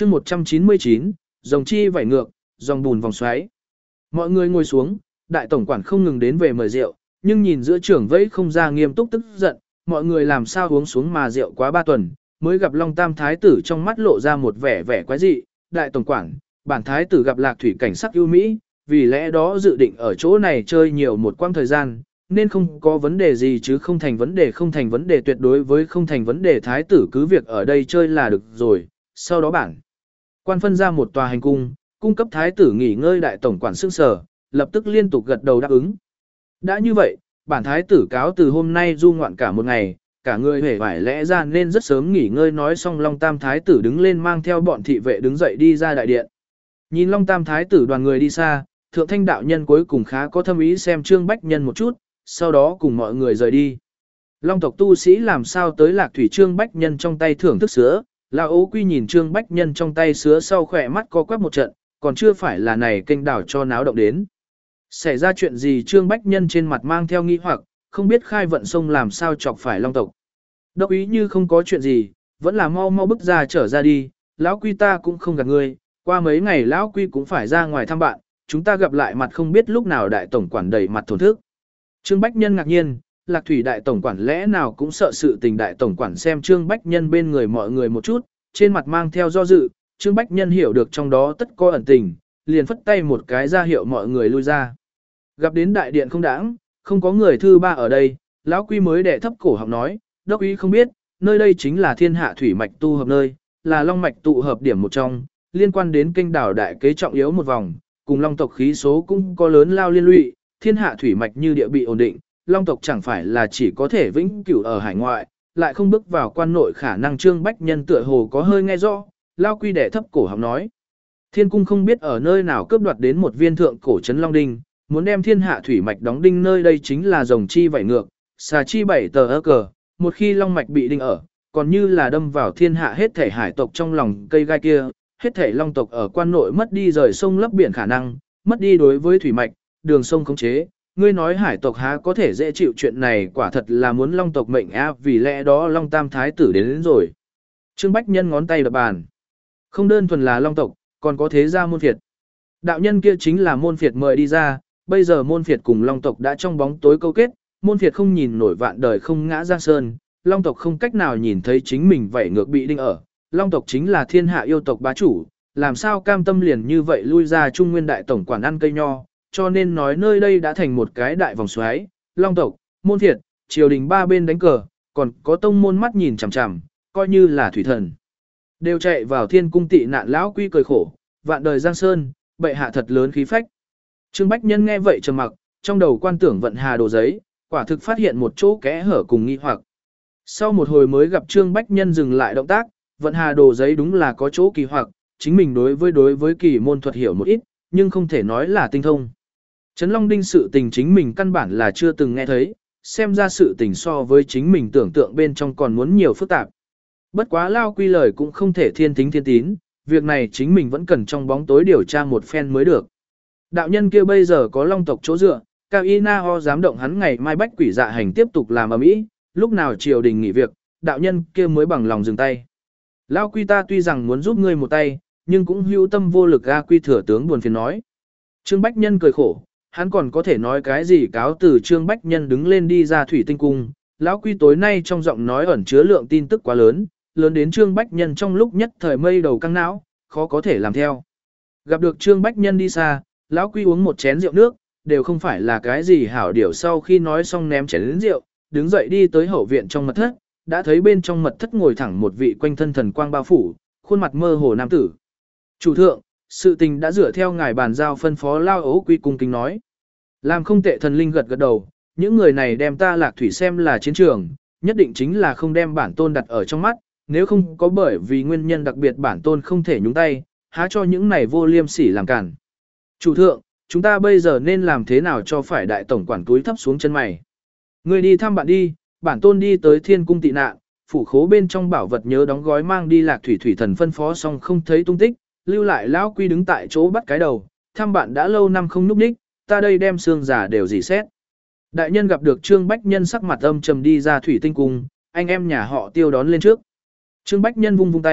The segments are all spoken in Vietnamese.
chương 199, dòng chi vảy ngược, dòng bùn vòng xoáy. Mọi người ngồi xuống, đại tổng quản không ngừng đến về mời rượu, nhưng nhìn giữa trưởng vẫy không ra nghiêm túc tức giận, mọi người làm sao uống xuống mà rượu quá 3 tuần, mới gặp Long Tam Thái tử trong mắt lộ ra một vẻ quái dị. Đại tổng quản, bản Thái tử gặp Lạc Thủy cảnh sắc ưu mỹ, vì lẽ đó dự định ở chỗ này chơi nhiều một quãng thời gian, nên không có vấn đề gì chứ không thành vấn đề tuyệt đối với không thành vấn đề. Thái tử cứ việc ở đây chơi là được rồi. Sau đó bản quan phân ra một tòa hành cung, cung cấp Thái tử nghỉ ngơi. Đại tổng quản sững sờ, lập tức liên tục gật đầu đáp ứng. Đã như vậy, bản Thái tử cáo từ hôm nay du ngoạn cả một ngày, cả người hề vải lẽ ra nên rất sớm nghỉ ngơi. Nói xong Long Tam Thái tử đứng lên mang theo bọn thị vệ đứng dậy đi ra đại điện. Nhìn Long Tam Thái tử đoàn người đi xa, Thượng Thanh đạo nhân cuối cùng khá có thâm ý xem Trương Bách Nhân một chút, sau đó cùng mọi người rời đi. Long tộc tu sĩ làm sao tới Lạc Thủy? Trương Bách Nhân trong tay thưởng thức sữa, Lão Ố Quy nhìn Trương Bách Nhân trong tay sữa sau khỏe mắt co quắp một trận, còn chưa phải là này kênh đảo cho náo động đến. Xảy ra chuyện gì? Trương Bách Nhân trên mặt mang theo nghi hoặc, không biết Khai Vận Sông làm sao chọc phải Long tộc. Đốc ý như không có chuyện gì, vẫn là mau bước ra trở ra đi, Lão Quy ta cũng không gạt ngươi, qua mấy ngày Lão Quy cũng phải ra ngoài thăm bạn, chúng ta gặp lại mặt không biết lúc nào. Đại tổng quản đầy mặt thổn thức. Trương Bách Nhân ngạc nhiên, Lạc Thủy đại tổng quản lẽ nào cũng sợ sự tình? Đại tổng quản xem Trương Bách Nhân bên người mọi người một chút, trên mặt mang theo do dự. Trương Bách Nhân hiểu được trong đó tất có ẩn tình, liền phất tay một cái ra hiệu mọi người lui ra. Gặp đến đại điện không đãng, không có người thứ ba ở đây, Lão Quy mới đè thấp cổ họng nói, đốc ý không biết, nơi đây chính là thiên hạ thủy mạch tu hợp nơi, là long mạch tụ hợp điểm một trong, liên quan đến kênh đảo đại kế trọng yếu một vòng, cùng long tộc khí số cũng có lớn lao liên lụy. Thiên hạ thủy mạch như địa bị ổn định, long tộc chẳng phải là chỉ có thể vĩnh cửu ở hải ngoại, lại không bước vào quan nội khả năng. Trương Bách Nhân tựa hồ có hơi nghe rõ, Lão Quy đẻ thấp cổ họng nói. Thiên cung không biết ở nơi nào cướp đoạt đến một viên thượng cổ trấn long đinh, muốn đem thiên hạ thủy mạch đóng đinh nơi đây chính là rồng chi vảy ngược, xà chi bảy tờ ơ cờ, một khi long mạch bị đinh ở, còn như là đâm vào thiên hạ hết thể hải tộc trong lòng cây gai kia, hết thể long tộc ở quan nội mất đi rời sông lấp biển khả năng, mất đi đối với thủy mạch, đường sông khống chế. Ngươi nói hải tộc há có thể dễ chịu chuyện này? Quả thật là muốn long tộc mệnh a, vì lẽ đó Long Tam Thái tử đến rồi. Trương Bách Nhân ngón tay đập bàn. Không đơn thuần là long tộc, còn có thế gia môn phiệt. Đạo nhân kia chính là môn phiệt mời đi ra, bây giờ môn phiệt cùng long tộc đã trong bóng tối câu kết, môn phiệt không nhìn nổi vạn đời không ngã giang sơn, long tộc không cách nào nhìn thấy chính mình vảy ngược bị đinh ở. Long tộc chính là thiên hạ yêu tộc bá chủ, làm sao cam tâm liền như vậy lui ra? Trung Nguyên đại tổng quản ăn cây nho, cho nên nói nơi đây đã thành một cái đại vòng xoáy, long tộc, môn phiệt, triều đình ba bên đánh cờ, còn có tông môn mắt nhìn chằm chằm, coi như là thủy thần. Đều chạy vào thiên cung tị nạn. Lão Quy cười khổ, vạn đời giang sơn, bệ hạ thật lớn khí phách. Trương Bách Nhân nghe vậy trầm mặc, trong đầu quan tưởng vận hà đồ giấy, quả thực phát hiện một chỗ kẽ hở cùng nghi hoặc. Sau một hồi mới gặp Trương Bách Nhân dừng lại động tác, vận hà đồ giấy đúng là có chỗ kỳ hoặc, chính mình đối với kỳ môn thuật hiểu một ít, nhưng không thể nói là tinh thông. Trấn Long Đinh sự tình chính mình căn bản là chưa từng nghe thấy, xem ra sự tình so với chính mình tưởng tượng bên trong còn muốn nhiều phức tạp. Bất quá Lao Quy lời cũng không thể thiên tính thiên tín, việc này chính mình vẫn cần trong bóng tối điều tra một phen mới được. Đạo nhân kia bây giờ có long tộc chỗ dựa, Cao Y Na Ho dám động hắn ngày mai bách quỷ dạ hành tiếp tục làm ầm ĩ, lúc nào triều đình nghỉ việc, đạo nhân kia mới bằng lòng dừng tay. Lao Quy ta tuy rằng muốn giúp ngươi một tay, nhưng cũng hữu tâm vô lực. A Quy thừa tướng buồn phiền nói. Trương Bách Nhân cười khổ, hắn còn có thể nói cái gì? Cáo từ Trương Bách Nhân đứng lên đi ra thủy tinh cung. Lão Quy tối nay trong giọng nói ẩn chứa lượng tin tức quá lớn, lớn đến Trương Bách Nhân trong lúc nhất thời mây đầu căng não, khó có thể làm theo. Gặp được Trương Bách Nhân đi xa, Lão Quy uống một chén rượu nước, đều không phải là cái gì hảo điều. Sau khi nói xong ném chén rượu, đứng dậy đi tới hậu viện trong mật thất, đã thấy bên trong mật thất ngồi thẳng một vị quanh thân thần quang bao phủ, khuôn mặt mơ hồ nam tử. Chủ thượng, sự tình đã dựa theo ngài bàn giao phân phó. Lao Ố Quy cung kính nói. Làm không tệ. Thần linh gật gật đầu, những người này đem ta Lạc Thủy xem là chiến trường, nhất định chính là không đem bản tôn đặt ở trong mắt, nếu không có bởi vì nguyên nhân đặc biệt bản tôn không thể nhúng tay, há cho những này vô liêm sỉ làm cản. Chủ thượng, chúng ta bây giờ nên làm thế nào cho phải? Đại tổng quản túi thấp xuống chân mày. Người đi thăm bạn đi, bản tôn đi tới thiên cung tị nạn, phủ khố bên trong bảo vật nhớ đóng gói mang đi. Lạc Thủy thủy thần phân phó xong không thấy tung tích, lưu lại Lão Quy đứng tại chỗ bắt cái đầu, thăm bạn đã lâu năm không núp đích, ta đây đem xương giả đều dì xét. Đại nhân gặp được Trương Bách Nhân sắc mặt âm trầm đi ra thủy tinh cung, anh em nhà họ Tiêu đón lên trước. Trương Bách Nhân vung tay,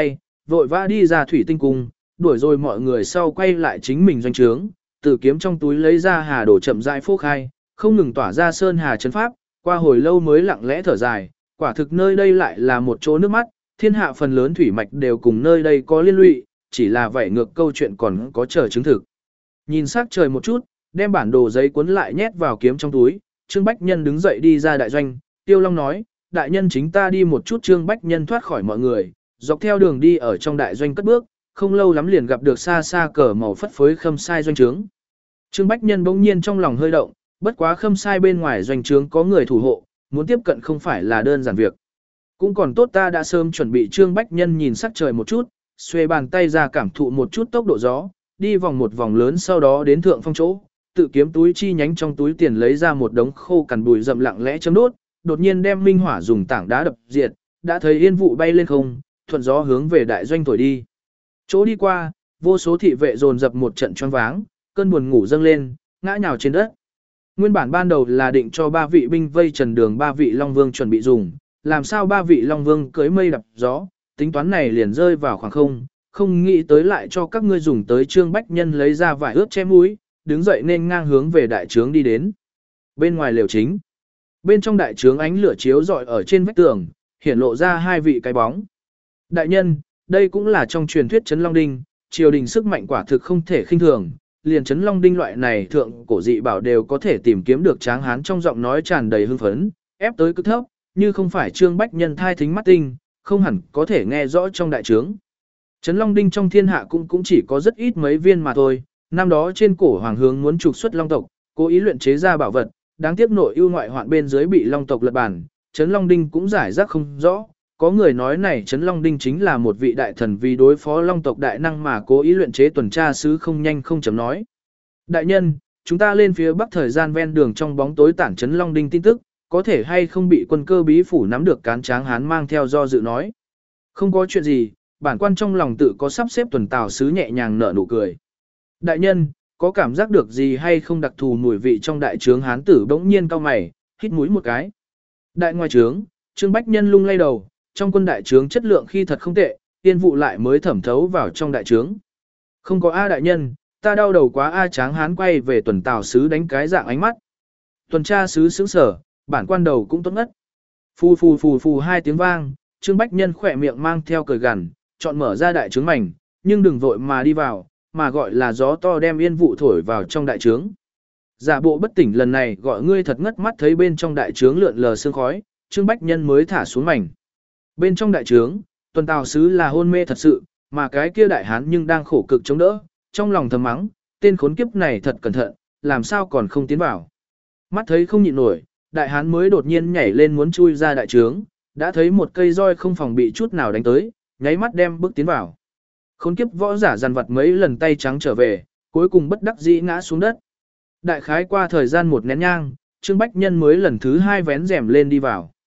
vội vã đi ra thủy tinh cung, đuổi rồi mọi người sau quay lại chính mình doanh trướng, từ kiếm trong túi lấy ra hà đổ chậm rãi phô khai, không ngừng tỏa ra sơn hà chấn pháp, qua hồi lâu mới lặng lẽ thở dài, quả thực nơi đây lại là một chỗ nước mắt, thiên hạ phần lớn thủy mạch đều cùng nơi đây có liên lụy, chỉ là vậy ngược câu chuyện còn có chờ chứng thực. Nhìn sắc trời một chút, đem bản đồ giấy cuốn lại nhét vào kiếm trong túi, Trương Bách Nhân đứng dậy đi ra đại doanh, Tiêu Long nói, đại nhân chính ta đi một chút. Trương Bách Nhân thoát khỏi mọi người, dọc theo đường đi ở trong đại doanh cất bước, không lâu lắm liền gặp được xa xa cờ màu phất phới Khâm Sai doanh trướng. Trương Bách Nhân bỗng nhiên trong lòng hơi động, bất quá Khâm Sai bên ngoài doanh trướng có người thủ hộ, muốn tiếp cận không phải là đơn giản việc. Cũng còn tốt ta đã sớm chuẩn bị. Trương Bách Nhân nhìn sắc trời một chút, xuê bàn tay ra cảm thụ một chút tốc độ gió, đi vòng một vòng lớn sau đó đến thượng phong chỗ, tự kiếm túi chi nhánh trong túi tiền lấy ra một đống khô cằn bụi rậm lặng lẽ chấm đốt, đột nhiên đem minh hỏa dùng tảng đá đập diệt, đã thấy yên vụ bay lên không, thuận gió hướng về đại doanh thổi đi. Chỗ đi qua, vô số thị vệ dồn dập một trận choáng váng, cơn buồn ngủ dâng lên, ngã nhào trên đất. Nguyên bản ban đầu là định cho 3 vị binh vây trần đường 3 vị Long Vương chuẩn bị dùng, làm sao 3 vị Long Vương cưới mây đập gió, tính toán này liền rơi vào khoảng không, không nghĩ tới lại cho các ngươi dùng tới. Trương Bách Nhân lấy ra vải ướt che mũi, đứng dậy nên ngang hướng về đại trướng đi đến. Bên ngoài lều chính, bên trong đại trướng ánh lửa chiếu rọi ở trên vách tường, hiển lộ ra 2 vị cái bóng. Đại nhân, đây cũng là trong truyền thuyết Trấn Long Đinh, triều đình sức mạnh quả thực không thể khinh thường, liền Trấn Long Đinh loại này thượng cổ dị bảo đều có thể tìm kiếm được. Tráng hán trong giọng nói tràn đầy hưng phấn, ép tới cực thấp, như không phải Trương Bách Nhân thai thính mắt tinh, không hẳn có thể nghe rõ trong đại trướng. Trấn Long Đinh trong thiên hạ cũng chỉ có rất ít mấy viên mà thôi, năm đó trên cổ hoàng hướng muốn trục xuất Long tộc, cố ý luyện chế ra bảo vật, đáng tiếc nội ưu ngoại hoạn bên dưới bị Long tộc lật bản, Trấn Long Đinh cũng giải rác không rõ. Có người nói này Trấn Long Đinh chính là một vị đại thần vì đối phó Long tộc đại năng mà cố ý luyện chế tuần tra sứ không nhanh không chậm nói. Đại nhân, chúng ta lên phía bắc thời gian ven đường trong bóng tối tản Trấn Long Đinh tin tức, có thể hay không bị quân cơ bí phủ nắm được. Cán Tráng hán mang theo do dự nói. Không có chuyện gì, bản quan trong lòng tự có sắp xếp. Tuần tào sứ nhẹ nhàng nở nụ cười. Đại nhân, có cảm giác được gì hay không? Đặc thù mùi vị trong đại trướng hán tử bỗng nhiên cau mày, hít mũi một cái. Đại ngoài trướng, Trương Bách Nhân lung lay đầu, trong quân đại trướng chất lượng khi thật không tệ, tiên vụ lại mới thẩm thấu vào trong đại trướng. Không có A đại nhân, ta đau đầu quá A. Tráng hán quay về tuần tào sứ đánh cái dạng ánh mắt. Tuần tra sứ sướng sở, bản quan đầu cũng tốt ngất. Phù phù phù phù 2 tiếng vang, Trương Bách Nhân khỏe miệng mang theo cười gằn, chọn mở ra đại trướng mảnh, nhưng đừng vội mà đi vào, mà gọi là gió to đem yên vụ thổi vào trong đại trướng. Giả bộ bất tỉnh lần này gọi ngươi thật ngất mắt. Thấy bên trong đại trướng lượn lờ sương khói, Trương Bách Nhân mới thả xuống mảnh. Bên trong đại trướng, tuần tào sứ là hôn mê thật sự, mà cái kia đại hán nhưng đang khổ cực chống đỡ, trong lòng thầm mắng, tên khốn kiếp này thật cẩn thận, làm sao còn không tiến vào. Mắt thấy không nhịn nổi, đại hán mới đột nhiên nhảy lên muốn chui ra đại trướng, đã thấy một cây roi không phòng bị chút nào đánh tới, nháy mắt đem bước tiến vào. Khốn kiếp võ giả dằn vặt mấy lần tay trắng trở về, cuối cùng bất đắc dĩ ngã xuống đất. Đại khái qua thời gian một nén nhang, Trương Bách Nhân mới lần thứ 2 vén rèm lên đi vào.